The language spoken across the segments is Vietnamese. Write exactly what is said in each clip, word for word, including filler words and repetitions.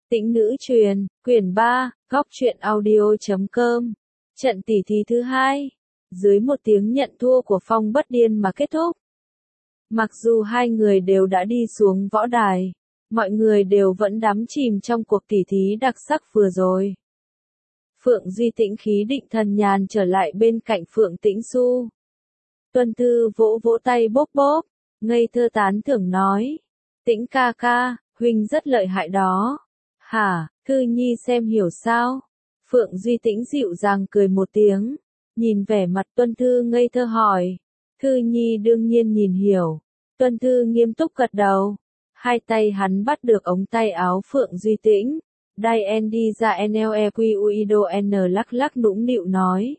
Tĩnh nữ truyền, quyển ba, góc truyện audio chấm com. Trận tỉ thí thứ hai, dưới một tiếng nhận thua của Phong Bất Điên mà kết thúc. Mặc dù hai người đều đã đi xuống võ đài, mọi người đều vẫn đắm chìm trong cuộc tỉ thí đặc sắc vừa rồi. Phượng Duy Tĩnh khí định thần nhàn trở lại bên cạnh Phượng Tĩnh Xu. Tuân Thư vỗ vỗ tay bốp bốp, ngây thơ tán thưởng nói. Tĩnh ca ca, huynh rất lợi hại đó. Hả, Thư Nhi xem hiểu sao? Phượng Duy Tĩnh dịu dàng cười một tiếng, nhìn vẻ mặt Tuân Thư ngây thơ hỏi. Thư Nhi đương nhiên nhìn hiểu. Tuân Thư nghiêm túc gật đầu. Hai tay hắn bắt được ống tay áo Phượng Duy Tĩnh. Đai N đi ra N L E Q U I D O N lắc lắc nũng nịu nói.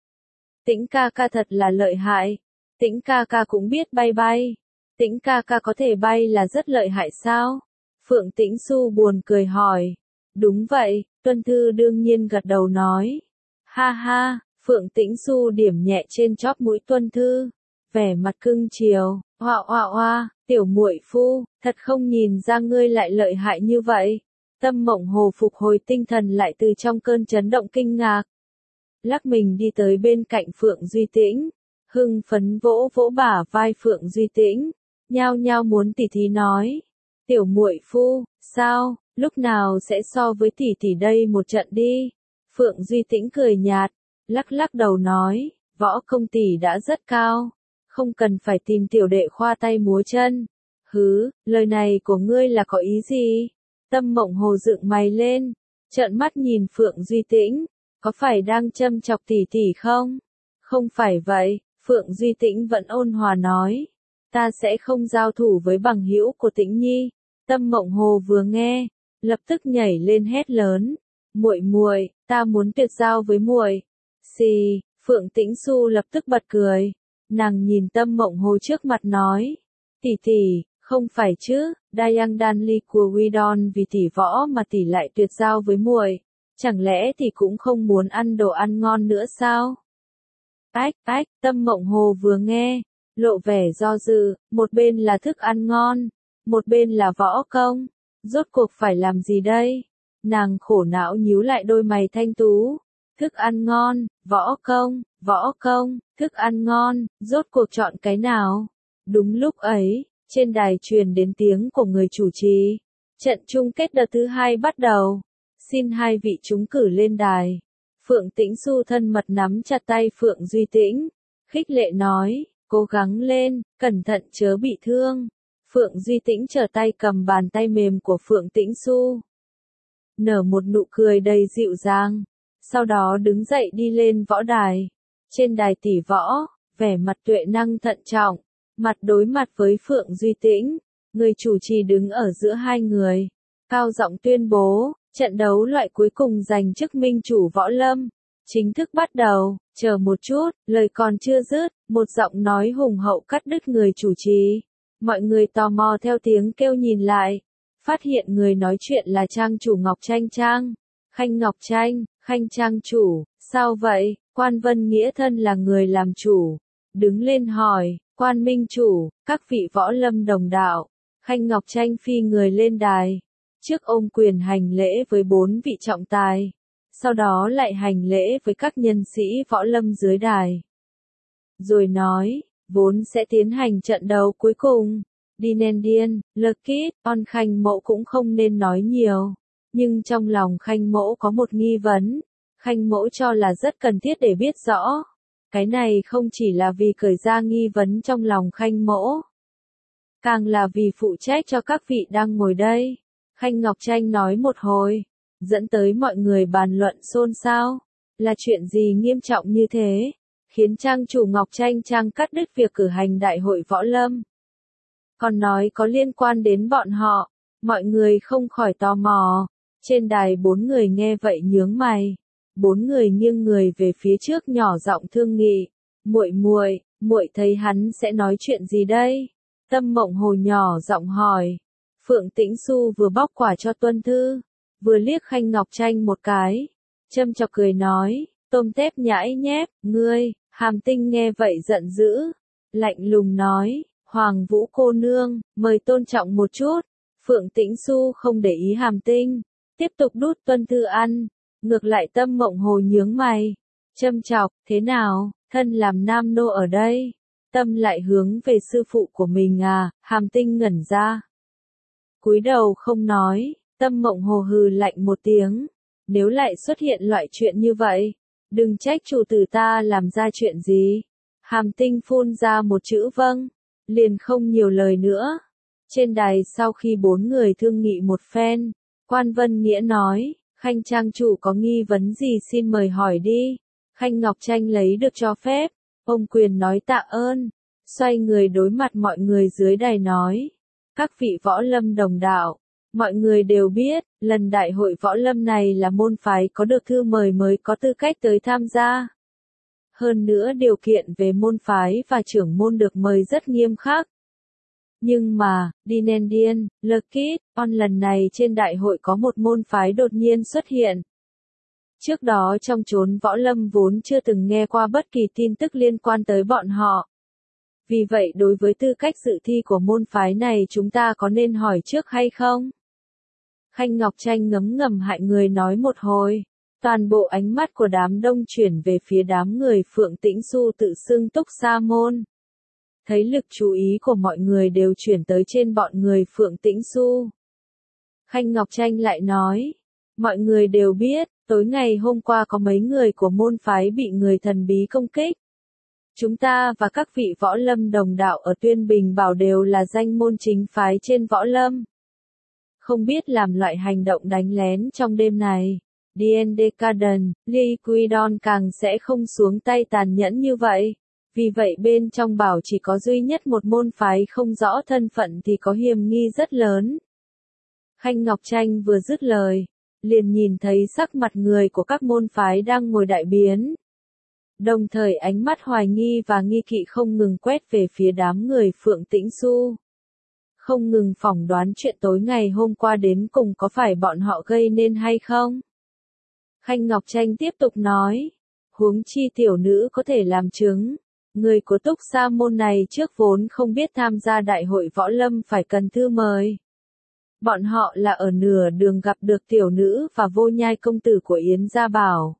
Tĩnh ca ca thật là lợi hại. Tĩnh ca ca cũng biết bay bay. Tĩnh ca ca có thể bay là rất lợi hại sao? Phượng Tĩnh Xu buồn cười hỏi. Đúng vậy, Tuân Thư đương nhiên gật đầu nói. Ha ha, Phượng Tĩnh Xu điểm nhẹ trên chóp mũi Tuân Thư, vẻ mặt cưng chiều. Oa oa oa, tiểu muội phu, thật không nhìn ra ngươi lại lợi hại như vậy. Tâm Mộng Hồ phục hồi tinh thần lại từ trong cơn chấn động kinh ngạc. Lắc mình đi tới bên cạnh Phượng Duy Tĩnh, hưng phấn vỗ vỗ bả vai Phượng Duy Tĩnh, nhao nhao muốn tỉ thí nói. Tiểu muội phu, sao, lúc nào sẽ so với tỷ tỷ đây một trận đi? Phượng Duy Tĩnh cười nhạt, lắc lắc đầu nói, võ công tỷ đã rất cao, không cần phải tìm tiểu đệ khoa tay múa chân. Hứ, lời này của ngươi là có ý gì? Tâm Mộng Hồ dựng mày lên, trợn mắt nhìn Phượng Duy Tĩnh, có phải đang châm chọc tỷ tỷ không? Không phải vậy, Phượng Duy Tĩnh vẫn ôn hòa nói, ta sẽ không giao thủ với bằng hữu của Tĩnh Nhi. Tâm Mộng Hồ vừa nghe, lập tức nhảy lên hét lớn, muội muội, ta muốn tuyệt giao với muội. Xì, Phượng Tĩnh Xu lập tức bật cười, nàng nhìn Tâm Mộng Hồ trước mặt nói, tỷ tỷ, không phải chứ, Dayang Danli của Widon vì tỷ võ mà tỷ lại tuyệt giao với muội, chẳng lẽ tỷ cũng không muốn ăn đồ ăn ngon nữa sao? Ách, ách, Tâm Mộng Hồ vừa nghe, lộ vẻ do dự, một bên là thức ăn ngon, một bên là võ công, rốt cuộc phải làm gì đây? Nàng khổ não nhíu lại đôi mày thanh tú, thức ăn ngon, võ công, võ công, thức ăn ngon, rốt cuộc chọn cái nào? Đúng lúc ấy, trên đài truyền đến tiếng của người chủ trì, trận chung kết đợt thứ hai bắt đầu, xin hai vị trúng cử lên đài. Phượng Tĩnh Xu thân mật nắm chặt tay Phượng Duy Tĩnh, khích lệ nói, cố gắng lên, cẩn thận chớ bị thương. Phượng Duy Tĩnh trở tay cầm bàn tay mềm của Phượng Tĩnh Xu, nở một nụ cười đầy dịu dàng, sau đó đứng dậy đi lên võ đài. Trên đài tỷ võ, vẻ mặt tuệ năng thận trọng, mặt đối mặt với Phượng Duy Tĩnh, người chủ trì đứng ở giữa hai người, cao giọng tuyên bố, trận đấu loại cuối cùng giành chức minh chủ võ lâm, chính thức bắt đầu. Chờ một chút, lời còn chưa dứt, một giọng nói hùng hậu cắt đứt người chủ trì. Mọi người tò mò theo tiếng kêu nhìn lại, phát hiện người nói chuyện là trang chủ Ngọc Tranh Trang. Khanh Ngọc Tranh, Khanh Trang chủ, sao vậy? Quan Vân Nghĩa thân là người làm chủ, đứng lên hỏi, Quan Minh chủ, các vị võ lâm đồng đạo. Khanh Ngọc Tranh phi người lên đài, trước ôm quyền hành lễ với bốn vị trọng tài, sau đó lại hành lễ với các nhân sĩ võ lâm dưới đài. Rồi nói, vốn sẽ tiến hành trận đấu cuối cùng. Dinendian, Lekit, On Khanh Mẫu cũng không nên nói nhiều. Nhưng trong lòng Khanh Mẫu có một nghi vấn. Khanh Mẫu cho là rất cần thiết để biết rõ. Cái này không chỉ là vì khởi ra nghi vấn trong lòng Khanh Mẫu, càng là vì phụ trách cho các vị đang ngồi đây. Khanh Ngọc Tranh nói một hồi, dẫn tới mọi người bàn luận xôn xao. Là chuyện gì nghiêm trọng như thế, khiến trang chủ Ngọc Tranh Trang cắt đứt việc cử hành đại hội võ lâm? Còn nói có liên quan đến bọn họ, mọi người không khỏi tò mò. Trên đài bốn người nghe vậy nhướng mày, bốn người nghiêng người về phía trước nhỏ giọng thương nghị. Muội muội, muội thấy hắn sẽ nói chuyện gì đây? Tâm Mộng Hồ nhỏ giọng hỏi. Phượng Tĩnh Xu vừa bóc quả cho Tuân Thư, vừa liếc Khanh Ngọc Tranh một cái, châm chọc cười nói, tôm tép nhãi nhép, ngươi. Hàm Tinh nghe vậy giận dữ, lạnh lùng nói, Hoàng Vũ cô nương, mời tôn trọng một chút. Phượng Tĩnh Xu không để ý Hàm Tinh, tiếp tục đút Tuân Thư ăn. Ngược lại Tâm Mộng Hồ nhướng mày, châm chọc, thế nào, thân làm nam nô ở đây. Tâm lại hướng về sư phụ của mình à, Hàm Tinh ngẩn ra. Cúi đầu không nói, Tâm Mộng Hồ hừ lạnh một tiếng. Nếu lại xuất hiện loại chuyện như vậy, đừng trách chủ tử ta làm ra chuyện gì. Hàm Tinh phun ra một chữ vâng, liền không nhiều lời nữa. Trên đài sau khi bốn người thương nghị một phen, Quan Vân Nghĩa nói, Khanh trang chủ có nghi vấn gì xin mời hỏi đi. Khanh Ngọc Tranh lấy được cho phép, ông quyền nói tạ ơn, xoay người đối mặt mọi người dưới đài nói. Các vị võ lâm đồng đạo, mọi người đều biết, lần đại hội võ lâm này là môn phái có được thư mời mới có tư cách tới tham gia. Hơn nữa điều kiện về môn phái và trưởng môn được mời rất nghiêm khắc. Nhưng mà, Dinendian, Lekit, On lần này trên đại hội có một môn phái đột nhiên xuất hiện. Trước đó trong chốn võ lâm vốn chưa từng nghe qua bất kỳ tin tức liên quan tới bọn họ. Vì vậy đối với tư cách dự thi của môn phái này chúng ta có nên hỏi trước hay không? Khanh Ngọc Tranh ngấm ngầm hại người nói một hồi. Toàn bộ ánh mắt của đám đông chuyển về phía đám người Phượng Tĩnh Xu tự xưng Túc Sa Môn. Thấy lực chú ý của mọi người đều chuyển tới trên bọn người Phượng Tĩnh Xu. Khanh Ngọc Tranh lại nói, mọi người đều biết, tối ngày hôm qua có mấy người của môn phái bị người thần bí công kích. Chúng ta và các vị võ lâm đồng đạo ở Tuyên Bình Bảo đều là danh môn chính phái trên võ lâm. Không biết làm loại hành động đánh lén trong đêm này, Dien Decaden, Liquidon càng sẽ không xuống tay tàn nhẫn như vậy. Vì vậy bên trong bảo chỉ có duy nhất một môn phái không rõ thân phận thì có hiềm nghi rất lớn. Khanh Ngọc Tranh vừa dứt lời, liền nhìn thấy sắc mặt người của các môn phái đang ngồi đại biến. Đồng thời ánh mắt hoài nghi và nghi kỵ không ngừng quét về phía đám người Phượng Tĩnh Xu. Không ngừng phỏng đoán chuyện tối ngày hôm qua đến cùng có phải bọn họ gây nên hay không. Khanh Ngọc Tranh tiếp tục nói, huống chi tiểu nữ có thể làm chứng. Người của Túc Sa Môn này trước vốn không biết tham gia đại hội võ lâm phải cần thư mời. Bọn họ là ở nửa đường gặp được tiểu nữ và Vô Nhai công tử của Yến Gia Bảo.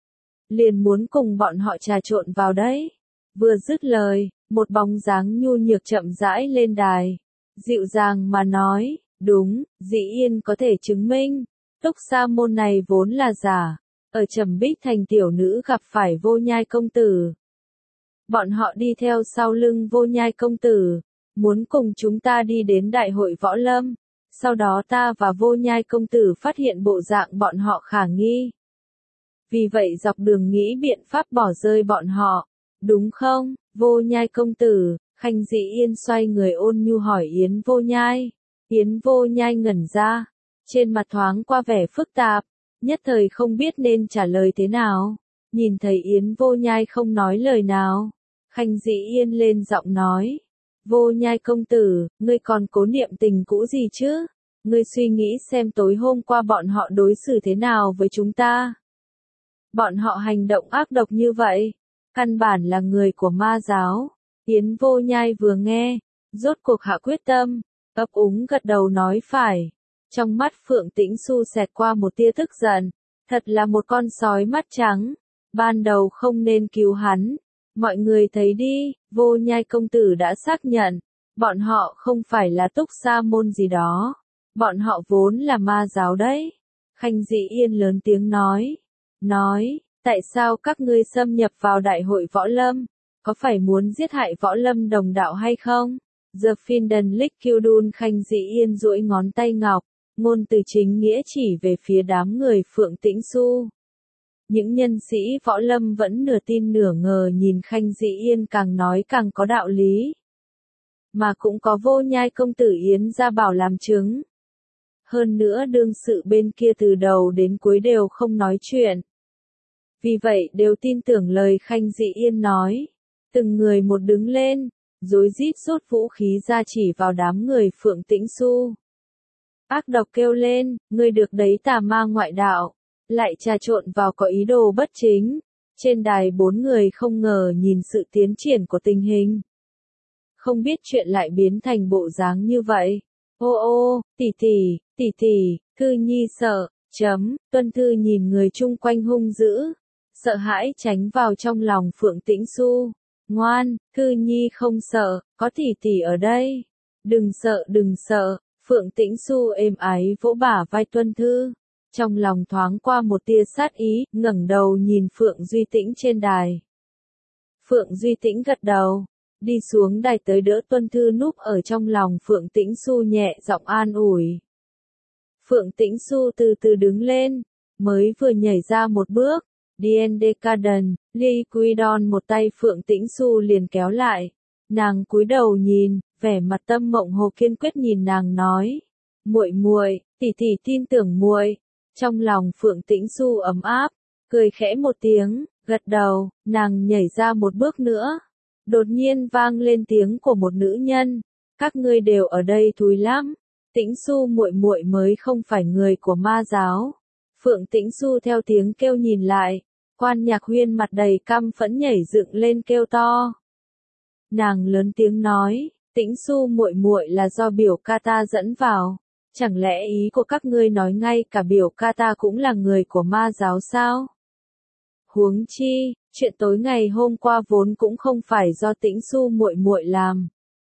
Liền muốn cùng bọn họ trà trộn vào đấy. Vừa dứt lời, một bóng dáng nhu nhược chậm rãi lên đài. Dịu dàng mà nói, đúng, Dĩ Yên có thể chứng minh. Túc Sa Môn này vốn là giả. Ở Trầm Bích Thành tiểu nữ gặp phải Vô Nhai công tử. Bọn họ đi theo sau lưng Vô Nhai công tử, muốn cùng chúng ta đi đến đại hội võ lâm. Sau đó ta và Vô Nhai công tử phát hiện bộ dạng bọn họ khả nghi. Vì vậy dọc đường nghĩ biện pháp bỏ rơi bọn họ. Đúng không, Vô Nhai công tử? Khanh Dĩ Yên xoay người ôn nhu hỏi Yến Vô Nhai. Yến Vô Nhai ngẩn ra, trên mặt thoáng qua vẻ phức tạp, nhất thời không biết nên trả lời thế nào. Nhìn thấy Yến Vô Nhai không nói lời nào, Khanh Dĩ Yên lên giọng nói, Vô Nhai công tử, ngươi còn cố niệm tình cũ gì chứ? Ngươi suy nghĩ xem tối hôm qua bọn họ đối xử thế nào với chúng ta? Bọn họ hành động ác độc như vậy, căn bản là người của ma giáo. Yến Vô Nhai vừa nghe, rốt cuộc hạ quyết tâm, ấp úng gật đầu nói phải. Trong mắt Phượng Tĩnh Xu xẹt qua một tia tức giận, thật là một con sói mắt trắng, ban đầu không nên cứu hắn. Mọi người thấy đi, Vô Nhai công tử đã xác nhận, bọn họ không phải là Túc Sa Môn gì đó, bọn họ vốn là ma giáo đấy. Khanh Dĩ Yên lớn tiếng nói, nói, tại sao các ngươi xâm nhập vào đại hội võ lâm, có phải muốn giết hại võ lâm đồng đạo hay không? The Finden Lickildun Khanh Dĩ Yên duỗi ngón tay ngọc, ngôn từ chính nghĩa chỉ về phía đám người Phượng Tĩnh Xu. Những nhân sĩ võ lâm vẫn nửa tin nửa ngờ nhìn Khanh Dĩ Yên càng nói càng có đạo lý. Mà cũng có Vô Nhai công tử Yến Gia Bảo làm chứng. Hơn nữa đương sự bên kia từ đầu đến cuối đều không nói chuyện. Vì vậy đều tin tưởng lời Khanh Dĩ Yên nói. Từng người một đứng lên, rối rít rút vũ khí ra chỉ vào đám người Phượng Tĩnh Xu. Ác độc kêu lên, ngươi được đấy tà ma ngoại đạo, lại trà trộn vào có ý đồ bất chính. Trên đài bốn người không ngờ nhìn sự tiến triển của tình hình. Không biết chuyện lại biến thành bộ dáng như vậy. Ô ô, tỷ tỷ, tỷ tỷ, Thư Nhi sợ, Chấm, Tuân Thư nhìn người chung quanh hung dữ, sợ hãi tránh vào trong lòng Phượng Tĩnh Xu. Ngoan, Thư Nhi không sợ, có tỷ tỷ ở đây. Đừng sợ đừng sợ, Phượng Tĩnh Xu êm ái vỗ bả vai Tuân Thư. Trong lòng thoáng qua một tia sát ý, ngẩng đầu nhìn Phượng Duy Tĩnh trên đài. Phượng Duy Tĩnh gật đầu, đi xuống đài tới đỡ Tuân Thư núp ở trong lòng Phượng Tĩnh Xu nhẹ giọng an ủi. Phượng Tĩnh Xu từ từ đứng lên, mới vừa nhảy ra một bước, Diendecaden, Liquidon một tay Phượng Tĩnh Xu liền kéo lại. Nàng cúi đầu nhìn, vẻ mặt Tâm Mộng Hồ kiên quyết nhìn nàng nói, muội muội, tỷ tỷ tin tưởng muội. Trong lòng Phượng Tĩnh Xu ấm áp, cười khẽ một tiếng, gật đầu, nàng nhảy ra một bước nữa. Đột nhiên vang lên tiếng của một nữ nhân, các ngươi đều ở đây thúi lắm. Tĩnh Xu muội muội mới không phải người của ma giáo. Phượng Tĩnh Xu theo tiếng kêu nhìn lại, Quan Nhạc Huyên mặt đầy căm phẫn nhảy dựng lên kêu to. Nàng lớn tiếng nói, Tĩnh Xu muội muội là do biểu ca ta dẫn vào, chẳng lẽ ý của các ngươi nói ngay cả biểu ca ta cũng là người của ma giáo sao? Huống chi, chuyện tối ngày hôm qua vốn cũng không phải do Tĩnh Xu muội muội làm.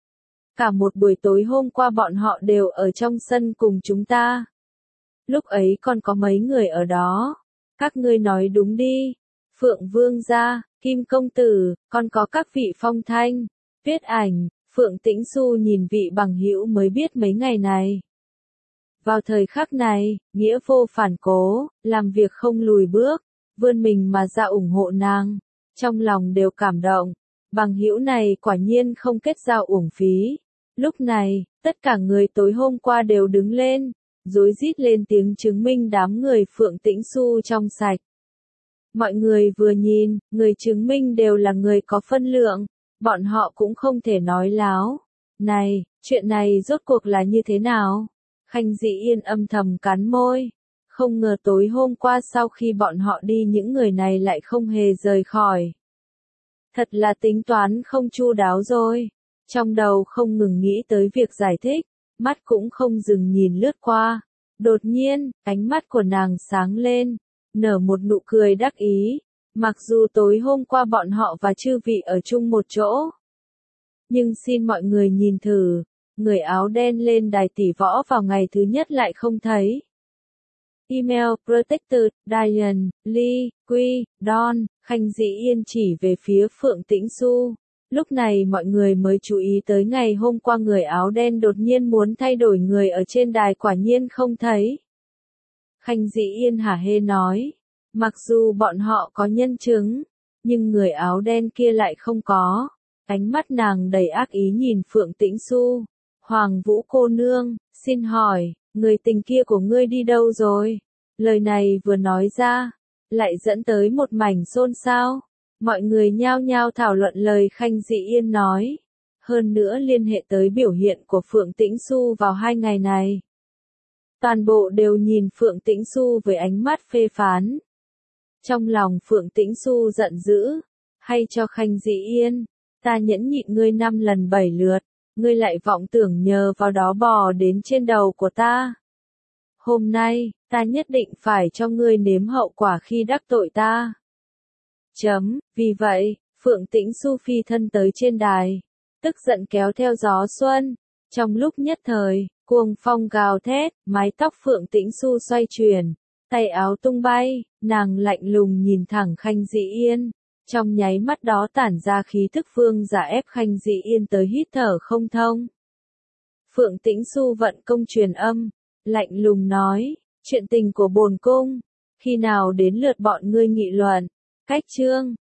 Cả một buổi tối hôm qua bọn họ đều ở trong sân cùng chúng ta. Lúc ấy còn có mấy người ở đó. Các ngươi nói đúng đi. Phượng Vương gia, Kim Công Tử, còn có các vị Phong Thanh, Tuyết Ảnh. Phượng Tĩnh Xu nhìn vị bằng hữu mới biết mấy ngày này. Vào thời khắc này, nghĩa vô phản cố, làm việc không lùi bước, vươn mình mà ra ủng hộ nàng. Trong lòng đều cảm động. Bằng hữu này quả nhiên không kết giao uổng phí. Lúc này, tất cả người tối hôm qua đều đứng lên, rối rít lên tiếng chứng minh đám người Phượng Tĩnh Xu trong sạch. Mọi người vừa nhìn, người chứng minh đều là người có phân lượng, bọn họ cũng không thể nói láo. Này, chuyện này rốt cuộc là như thế nào? Khanh Dĩ Yên âm thầm cắn môi. Không ngờ tối hôm qua sau khi bọn họ đi những người này lại không hề rời khỏi. Thật là tính toán không chu đáo rồi. Trong đầu không ngừng nghĩ tới việc giải thích, mắt cũng không dừng nhìn lướt qua. Đột nhiên, ánh mắt của nàng sáng lên, nở một nụ cười đắc ý. Mặc dù tối hôm qua bọn họ và chư vị ở chung một chỗ, nhưng xin mọi người nhìn thử, người áo đen lên đài tỷ võ vào ngày thứ nhất lại không thấy. Email Protected, Diane, Lee, Quy, Don, Khanh Dĩ Yên chỉ về phía Phượng Tĩnh Xu. Lúc này mọi người mới chú ý tới ngày hôm qua người áo đen đột nhiên muốn thay đổi người ở trên đài quả nhiên không thấy. Khanh Dĩ Yên hả hê nói, mặc dù bọn họ có nhân chứng, nhưng người áo đen kia lại không có. Ánh mắt nàng đầy ác ý nhìn Phượng Tĩnh Xu. Hoàng Vũ cô nương, xin hỏi, người tình kia của ngươi đi đâu rồi? Lời này vừa nói ra, lại dẫn tới một mảnh xôn xao. Mọi người nhao nhao thảo luận lời Khanh Dĩ Yên nói. Hơn nữa liên hệ tới biểu hiện của Phượng Tĩnh Xu vào hai ngày này. Toàn bộ đều nhìn Phượng Tĩnh Xu với ánh mắt phê phán. Trong lòng Phượng Tĩnh Xu giận dữ. Hay cho Khanh Dĩ Yên, ta nhẫn nhịn ngươi năm lần bảy lượt, ngươi lại vọng tưởng nhờ vào đó bò đến trên đầu của ta. Hôm nay, ta nhất định phải cho ngươi nếm hậu quả khi đắc tội ta. Chấm, vì vậy, Phượng Tĩnh Xu phi thân tới trên đài, tức giận kéo theo gió xuân. Trong lúc nhất thời, cuồng phong gào thét, mái tóc Phượng Tĩnh Xu xoay chuyển, tay áo tung bay, nàng lạnh lùng nhìn thẳng Khanh Dĩ Yên. Trong nháy mắt đó tản ra khí thức vương giả ép Khanh Dĩ Yên tới hít thở không thông. Phượng Tĩnh Xu vận công truyền âm, lạnh lùng nói, chuyện tình của bổn cung, khi nào đến lượt bọn ngươi nghị luận. Cách chương